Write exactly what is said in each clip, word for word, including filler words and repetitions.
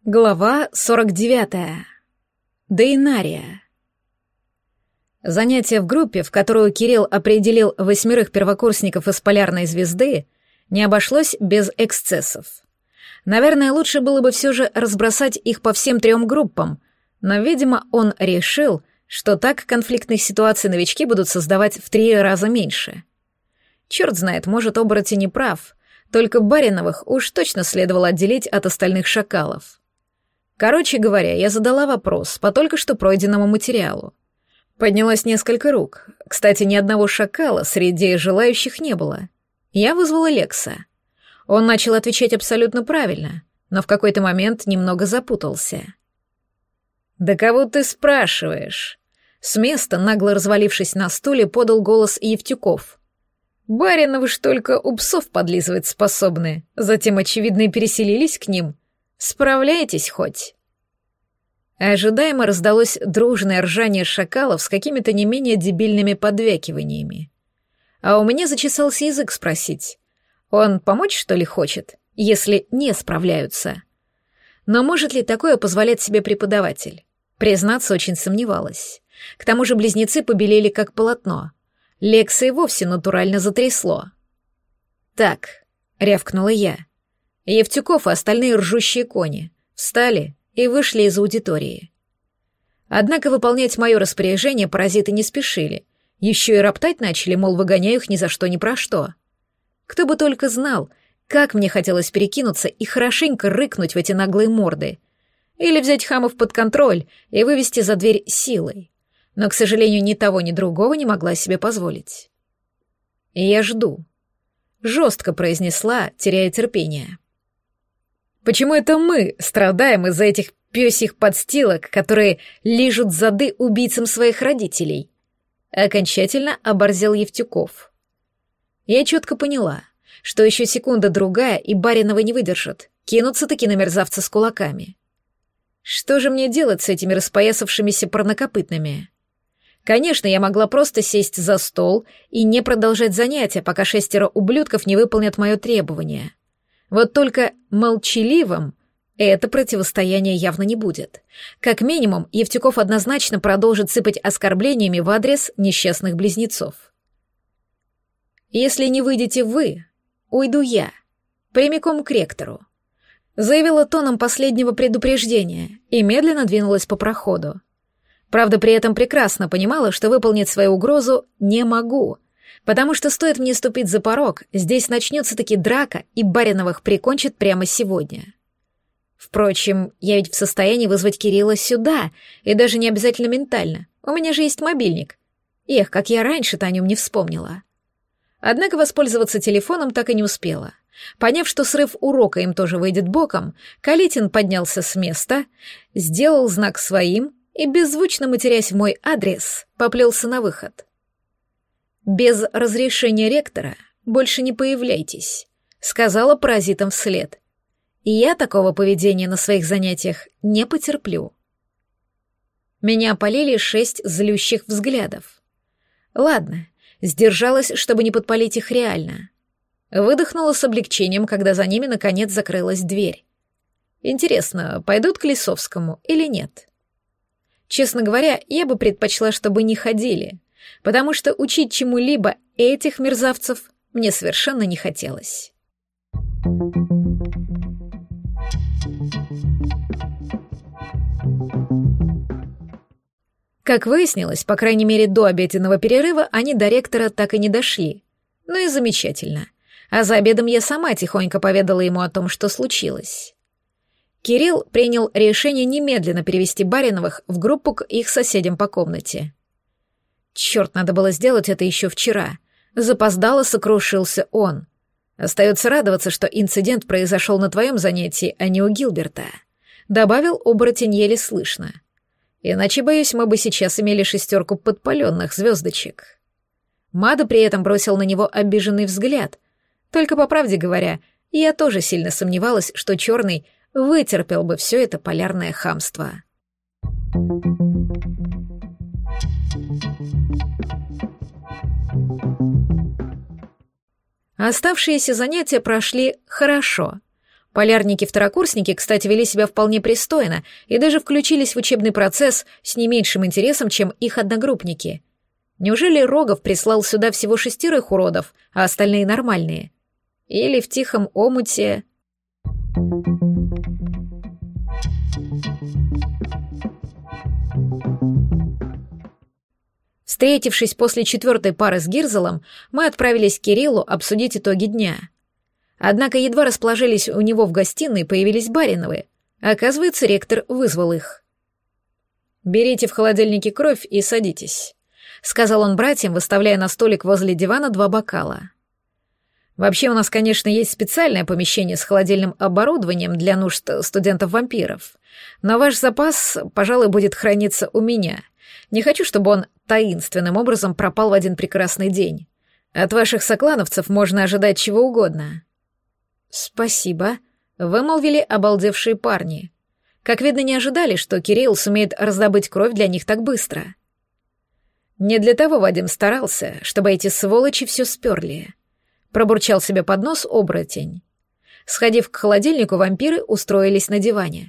Глава сорок девятая. Дейнария. Занятие в группе, в которую Кирилл определил восьмерых первокурсников из Полярной звезды, не обошлось без эксцессов. Наверное, лучше было бы все же разбросать их по всем трем группам, но, видимо, он решил, что так конфликтных ситуаций новички будут создавать в три раза меньше. Черт знает, может, оборотень не прав, только Бариновых уж точно следовало отделить от остальных шакалов. Короче говоря, я задала вопрос по только что пройденному материалу. Поднялось несколько рук. Кстати, ни одного шакала среди желающих не было. Я вызвала Лекса. Он начал отвечать абсолютно правильно, но в какой-то момент немного запутался. «Да кого ты спрашиваешь?» С места, нагло развалившись на стуле, подал голос Евтюков. «Бариновы ж только у псов подлизывать способны, затем, очевидно, и переселились к ним. Справляетесь хоть?» Ожидаемо раздалось дружное ржание шакалов с какими-то не менее дебильными подвякиваниями. А у меня зачесался язык спросить. Он помочь, что ли, хочет, если не справляются? Но может ли такое позволять себе преподаватель? Признаться, очень сомневалась. К тому же близнецы побелели как полотно. Лекса и вовсе натурально затрясло. «Так», — рявкнула я. Евтюков и остальные ржущие кони встали и вышли из аудитории. Однако выполнять мое распоряжение паразиты не спешили, еще и роптать начали, мол, выгоняю их ни за что ни про что. Кто бы только знал, как мне хотелось перекинуться и хорошенько рыкнуть в эти наглые морды, или взять хамов под контроль и вывести за дверь силой, но, к сожалению, ни того, ни другого не могла себе позволить. «Я жду», — жестко произнесла, теряя терпение. Почему это мы страдаем из-за этих пёсьих подстилок, которые лижут зады убийцам своих родителей? Окончательно оборзел Евтюков. Я четко поняла, что еще секунда-другая, и Бариновы не выдержат, кинутся-таки на мерзавца с кулаками. Что же мне делать с этими распоясавшимися парнокопытными? Конечно, я могла просто сесть за стол и не продолжать занятия, пока шестеро ублюдков не выполнят мое требование. Вот только молчаливым это противостояние явно не будет. Как минимум, Евтюков однозначно продолжит сыпать оскорблениями в адрес несчастных близнецов. «Если не выйдете вы, уйду я, прямиком к ректору», заявила тоном последнего предупреждения и медленно двинулась по проходу. Правда, при этом прекрасно понимала, что выполнить свою угрозу не могу, потому что стоит мне ступить за порог, здесь начнется-таки драка, и Бариновых прикончат прямо сегодня. Впрочем, я ведь в состоянии вызвать Кирилла сюда, и даже не обязательно ментально. У меня же есть мобильник. Эх, как я раньше-то о нем не вспомнила. Однако воспользоваться телефоном так и не успела. Поняв, что срыв урока им тоже выйдет боком, Калитин поднялся с места, сделал знак своим и, беззвучно матерясь в мой адрес, поплелся на выход. «Без разрешения ректора больше не появляйтесь», — сказала паразитам вслед. «И я такого поведения на своих занятиях не потерплю». Меня опалили шесть злющих взглядов. Ладно, сдержалась, чтобы не подпалить их реально. Выдохнула с облегчением, когда за ними наконец закрылась дверь. Интересно, пойдут к Лисовскому или нет? Честно говоря, я бы предпочла, чтобы не ходили, потому что учить чему-либо этих мерзавцев мне совершенно не хотелось. Как выяснилось, по крайней мере, до обеденного перерыва они до ректора так и не дошли. Ну и замечательно. А за обедом я сама тихонько поведала ему о том, что случилось. Кирилл принял решение немедленно перевести Бариновых в группу к их соседям по комнате. Черт, надо было сделать это еще вчера. Запоздало сокрушился он. Остается радоваться, что инцидент произошел на твоем занятии, а не у Гилберта. Добавил оборотень еле слышно. Иначе, боюсь, мы бы сейчас имели шестерку подпаленных звездочек. Мада при этом бросил на него обиженный взгляд. Только, по правде говоря, я тоже сильно сомневалась, что Черный вытерпел бы все это полярное хамство. Оставшиеся занятия прошли хорошо. Полярники-второкурсники, кстати, вели себя вполне пристойно и даже включились в учебный процесс с не меньшим интересом, чем их одногруппники. Неужели Рогов прислал сюда всего шестерых уродов, а остальные нормальные? Или в тихом омуте... Встретившись после четвертой пары с Гирзелом, мы отправились к Кириллу обсудить итоги дня. Однако едва расположились у него в гостиной, появились Бариновы. Оказывается, ректор вызвал их. «Берите в холодильнике кровь и садитесь», — сказал он братьям, выставляя на столик возле дивана два бокала. «Вообще у нас, конечно, есть специальное помещение с холодильным оборудованием для нужд студентов-вампиров, но ваш запас, пожалуй, будет храниться у меня. Не хочу, чтобы он таинственным образом пропал в один прекрасный день. От ваших соклановцев можно ожидать чего угодно». «Спасибо», — вымолвили обалдевшие парни. Как видно, не ожидали, что Кирилл сумеет раздобыть кровь для них так быстро. «Не для того Вадим старался, чтобы эти сволочи все сперли», — пробурчал себе под нос оборотень. Сходив к холодильнику, вампиры устроились на диване.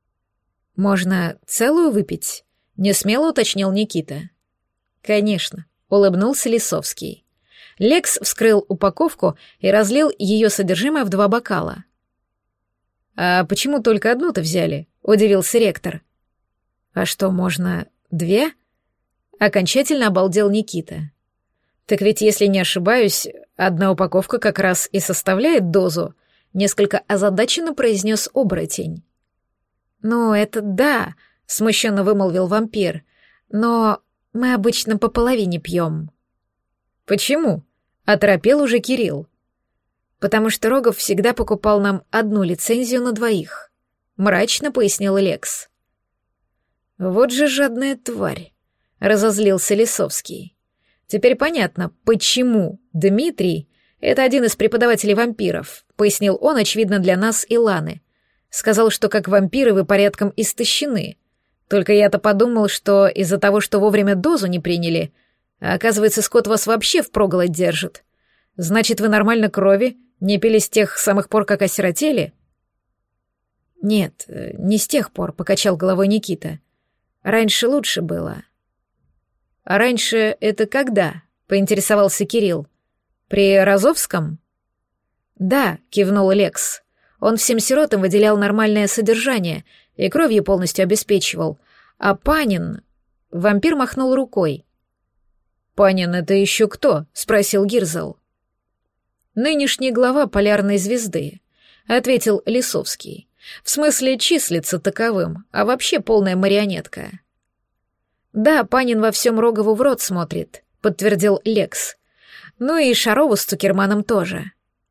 «Можно целую выпить?» — несмело уточнил Никита. «Конечно», — улыбнулся Лисовский. Лекс вскрыл упаковку и разлил ее содержимое в два бокала. «А почему только одну-то взяли?» — удивился ректор. «А что, можно две?» — окончательно обалдел Никита. «Так ведь, если не ошибаюсь, одна упаковка как раз и составляет дозу», — несколько озадаченно произнес оборотень. «Ну, это да», — смущенно вымолвил вампир, «но мы обычно по половине пьем». «Почему?» — оторопел уже Кирилл. «Потому что Рогов всегда покупал нам одну лицензию на двоих», — мрачно пояснил Лекс. «Вот же жадная тварь», — разозлился Лисовский. «Теперь понятно, почему Дмитрий — это один из преподавателей вампиров», — пояснил он, очевидно, для нас и Ланы. «Сказал, что как вампиры вы порядком истощены. Только я-то подумал, что из-за того, что вовремя дозу не приняли, а оказывается, Скотт вас вообще впроголодь держит. Значит, вы нормально крови не пили с тех самых пор, как осиротели?» «Нет, не с тех пор», — покачал головой Никита. «Раньше лучше было». «А раньше это когда?» — поинтересовался Кирилл. «При Розовском?» «Да», — кивнул Лекс. «Он всем сиротам выделял нормальное содержание и кровью полностью обеспечивал. А Панин...» Вампир махнул рукой. «Панин — это еще кто?» — спросил Гирзел. «Нынешний глава полярной звезды», — ответил Лисовский. «В смысле, числится таковым, а вообще полная марионетка». «Да, Панин во всем Рогову в рот смотрит», — подтвердил Лекс. «Ну и Шарову с Цукерманом тоже».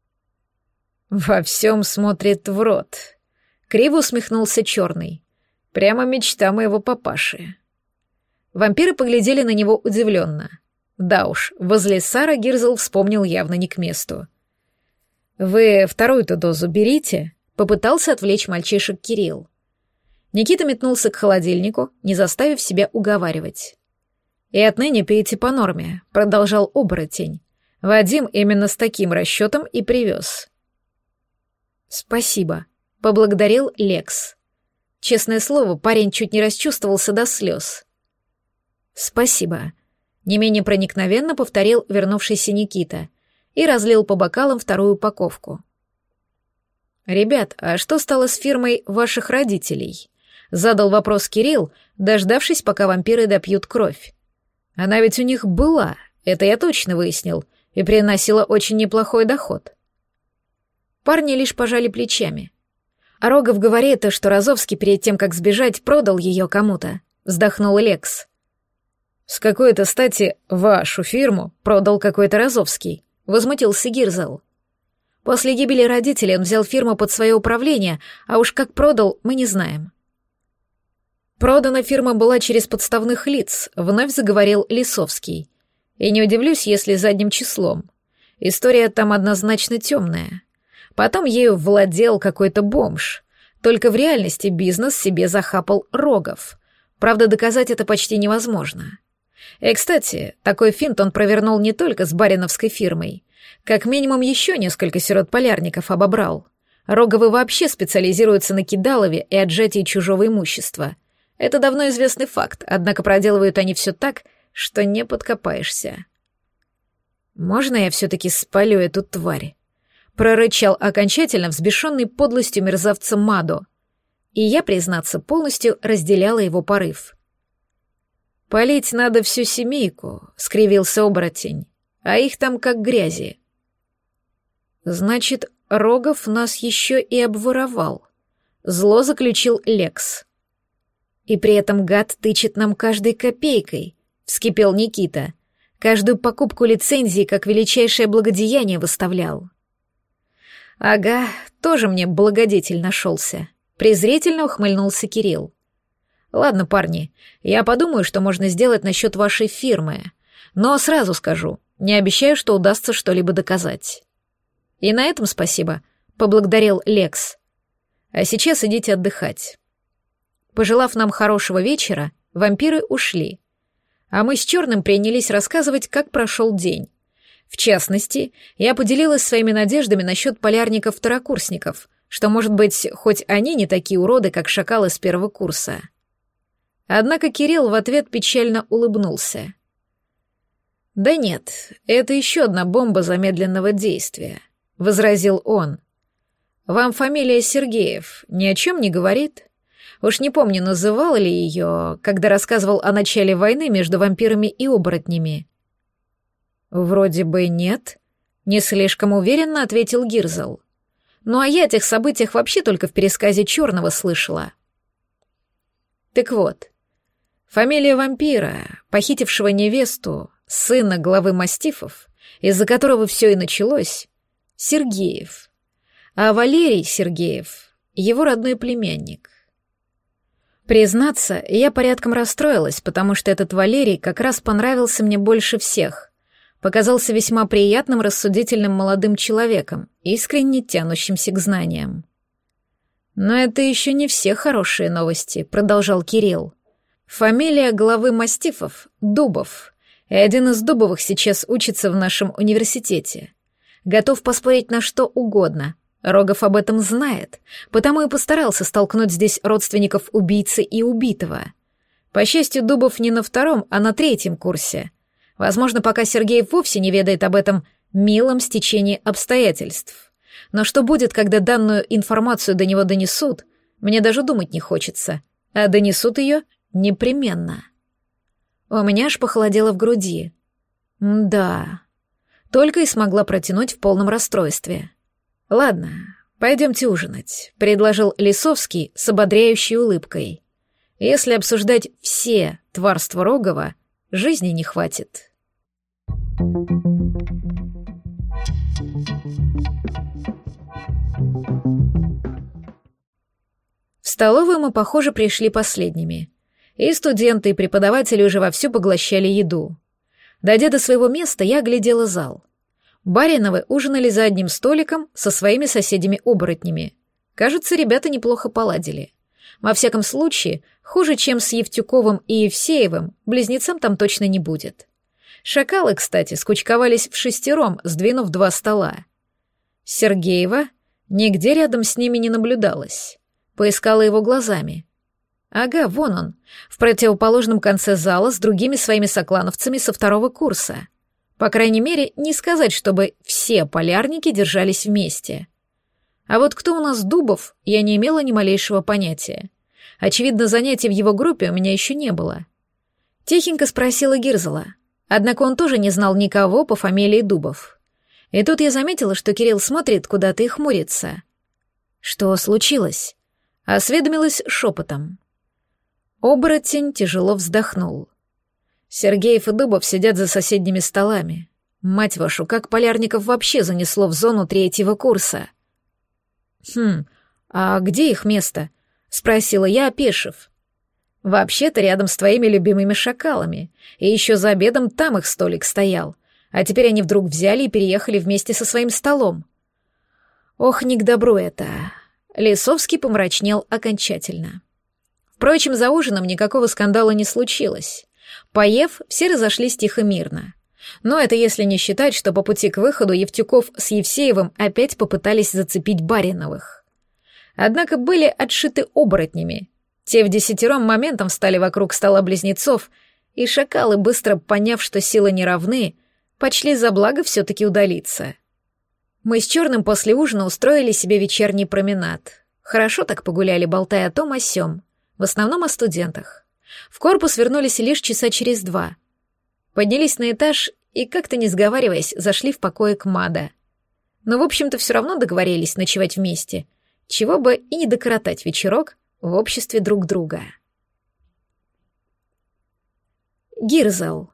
«Во всем смотрит в рот», — криво усмехнулся Черный. «Прямо мечта моего папаши». Вампиры поглядели на него удивленно. Да уж, возле Сара Гирзел вспомнил явно не к месту. «Вы вторую-то дозу берите?» — попытался отвлечь мальчишек Кирилл. Никита метнулся к холодильнику, не заставив себя уговаривать. «И отныне пейте по норме», — продолжал оборотень. «Вадим именно с таким расчетом и привез». «Спасибо», — поблагодарил Лекс. Честное слово, парень чуть не расчувствовался до слез. «Спасибо», — не менее проникновенно повторил вернувшийся Никита и разлил по бокалам вторую упаковку. «Ребят, а что стало с фирмой ваших родителей?» — задал вопрос Кирилл, дождавшись, пока вампиры допьют кровь. «Она ведь у них была, это я точно выяснил, и приносила очень неплохой доход». Парни лишь пожали плечами. А Рогов говорит, что Розовский перед тем, как сбежать, продал ее кому-то, вздохнул Лекс. «С какой-то стати вашу фирму продал какой-то Розовский», — возмутился Гирзел. «После гибели родителей он взял фирму под свое управление, а уж как продал, мы не знаем». «Продана фирма была через подставных лиц», — вновь заговорил Лисовский. «И не удивлюсь, если задним числом. История там однозначно темная. Потом ею владел какой-то бомж. Только в реальности бизнес себе захапал Рогов. Правда, доказать это почти невозможно. И, кстати, такой финт он провернул не только с бариновской фирмой. Как минимум еще несколько сирот-полярников обобрал. Роговы вообще специализируются на кидалове и отжатии чужого имущества. Это давно известный факт, однако проделывают они все так, что не подкопаешься. «Можно я все-таки спалю эту тварь?» — прорычал окончательно взбешенный подлостью мерзавца Мадо. И я, признаться, полностью разделяла его порыв. «Полить надо всю семейку», — скривился оборотень, «а их там как грязи». «Значит, Рогов нас еще и обворовал», — зло заключил Лекс. «И при этом гад тычет нам каждой копейкой», — вскипел Никита. «Каждую покупку лицензии как величайшее благодеяние выставлял». «Ага, тоже мне благодетель нашелся», — презрительно ухмыльнулся Кирилл. «Ладно, парни, я подумаю, что можно сделать насчет вашей фирмы, но сразу скажу, не обещаю, что удастся что-либо доказать». «И на этом спасибо», — поблагодарил Лекс. «А сейчас идите отдыхать». Пожелав нам хорошего вечера, вампиры ушли, а мы с Черным принялись рассказывать, как прошел день. В частности, я поделилась своими надеждами насчет полярников-второкурсников, что, может быть, хоть они не такие уроды, как шакалы с первого курса. Однако Кирилл в ответ печально улыбнулся. «Да нет, это еще одна бомба замедленного действия», — возразил он. «Вам фамилия Сергеев ни о чем не говорит? Уж не помню, называл ли ее, когда рассказывал о начале войны между вампирами и оборотнями». «Вроде бы нет», — не слишком уверенно ответил Гирзл. «Ну а я о тех событиях вообще только в пересказе Черного слышала». Так вот, фамилия вампира, похитившего невесту, сына главы мастифов, из-за которого все и началось, Сергеев. А Валерий Сергеев — его родной племянник. Признаться, я порядком расстроилась, потому что этот Валерий как раз понравился мне больше всех. Показался весьма приятным, рассудительным молодым человеком, искренне тянущимся к знаниям. «Но это еще не все хорошие новости», — продолжал Кирилл. «Фамилия главы мастифов — Дубов, и один из Дубовых сейчас учится в нашем университете. Готов поспорить на что угодно. Рогов об этом знает, потому и постарался столкнуть здесь родственников убийцы и убитого. По счастью, Дубов не на втором, а на третьем курсе. Возможно, пока Сергеев вовсе не ведает об этом милом стечении обстоятельств. Но что будет, когда данную информацию до него донесут, мне даже думать не хочется. А донесут ее непременно. У меня аж похолодело в груди. Да, только и смогла протянуть в полном расстройстве. «Ладно, пойдемте ужинать», — предложил Лисовский с ободряющей улыбкой. «Если обсуждать все тварства Рогова, жизни не хватит». В столовую мы, похоже, пришли последними. И студенты, и преподаватели уже вовсю поглощали еду. Дойдя до своего места, я оглядела зал. Бариновы ужинали за одним столиком со своими соседями-оборотнями. Кажется, ребята неплохо поладили. Во всяком случае, хуже, чем с Евтюковым и Евсеевым, близнецам там точно не будет. Шакалы, кстати, скучковались в шестером, сдвинув два стола. Сергеева нигде рядом с ними не наблюдалось. Поискала его глазами. Ага, вон он, в противоположном конце зала с другими своими соклановцами со второго курса. По крайней мере, не сказать, чтобы все полярники держались вместе. А вот кто у нас Дубов, я не имела ни малейшего понятия. Очевидно, занятий в его группе у меня еще не было. Тихенько спросила Гирзла, однако он тоже не знал никого по фамилии Дубов. И тут я заметила, что Кирилл смотрит куда-то и хмурится. Что случилось? Осведомилась шепотом. Оборотень тяжело вздохнул. Сергеев и Дубов сидят за соседними столами. Мать вашу, как полярников вообще занесло в зону третьего курса? Хм, а где их место? Спросила я, опешив. Вообще-то рядом с твоими любимыми шакалами. И еще за обедом там их столик стоял. А теперь они вдруг взяли и переехали вместе со своим столом. Ох, не к добру это. Лисовский помрачнел окончательно. Впрочем, за ужином никакого скандала не случилось. Поев, все разошлись тихо-мирно. Но это если не считать, что по пути к выходу Евтюков с Евсеевым опять попытались зацепить Бариновых. Однако были отшиты оборотнями. Те в десятером моментом встали вокруг стола близнецов, и шакалы, быстро поняв, что силы не равны, почли за благо все-таки удалиться. Мы с Черным после ужина устроили себе вечерний променад. Хорошо так погуляли, болтая о том о сём, в основном о студентах. В корпус вернулись лишь часа через два. Поднялись на этаж и, как-то не сговариваясь, зашли в покое к Мада. Но, в общем-то, все равно договорились ночевать вместе, чего бы и не докоротать вечерок в обществе друг друга. Гирзал.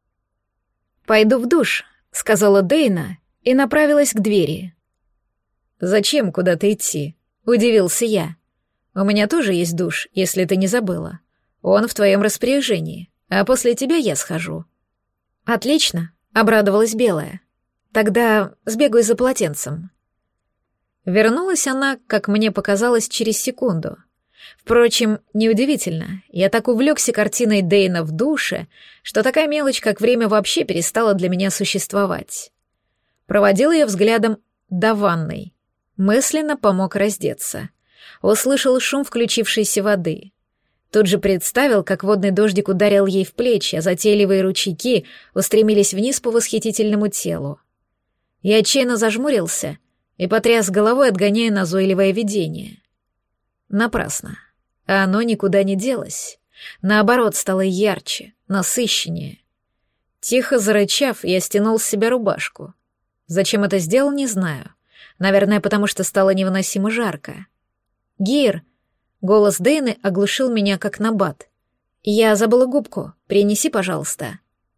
«Пойду в душ», — сказала Дейна и направилась к двери. «Зачем куда-то идти?» — удивился я. «У меня тоже есть душ, если ты не забыла. Он в твоем распоряжении, а после тебя я схожу». «Отлично», — обрадовалась Белая. «Тогда сбегаю за полотенцем». Вернулась она, как мне показалось, через секунду. Впрочем, неудивительно, я так увлекся картиной Дейна в душе, что такая мелочь, как время, вообще перестала для меня существовать. Проводил ее взглядом до ванной. Мысленно помог раздеться. Услышал шум включившейся воды. Тут же представил, как водный дождик ударил ей в плечи, а затейливые ручейки устремились вниз по восхитительному телу. Я отчаянно зажмурился и потряс головой, отгоняя назойливое видение. Напрасно. А оно никуда не делось. Наоборот, стало ярче, насыщеннее. Тихо зарычав, я стянул с себя рубашку. Зачем это сделал, не знаю. Наверное, потому что стало невыносимо жарко. «Гир!» Голос Дейны оглушил меня, как набат. «Я забыла губку. Принеси, пожалуйста».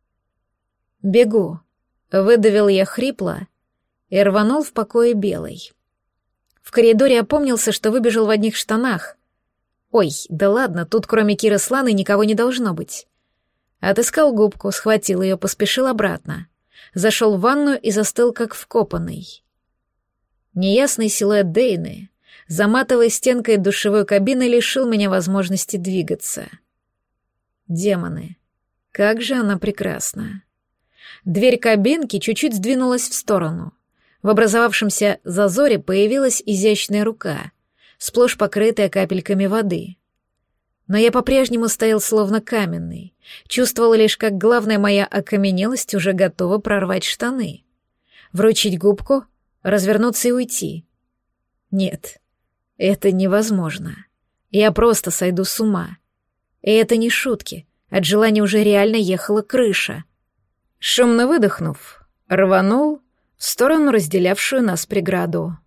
«Бегу», — выдавил я хрипло и рванул в покое Белой. В коридоре опомнился, что выбежал в одних штанах. Ой, да ладно, тут кроме Киры с Ланой никого не должно быть. Отыскал губку, схватил ее, поспешил обратно. Зашел в ванную и застыл, как вкопанный. Неясный силуэт Дейны, заматывая стенкой душевой кабины, лишил меня возможности двигаться. Демоны, как же она прекрасна. Дверь кабинки чуть-чуть сдвинулась в сторону. В образовавшемся зазоре появилась изящная рука, сплошь покрытая капельками воды. Но я по-прежнему стоял словно каменный, чувствовал лишь, как главная моя окаменелость уже готова прорвать штаны. Вручить губку, развернуться и уйти. Нет, это невозможно. Я просто сойду с ума. И это не шутки, от желания уже реально ехала крыша. Шумно выдохнув, рванул в сторону разделявшую нас преграду.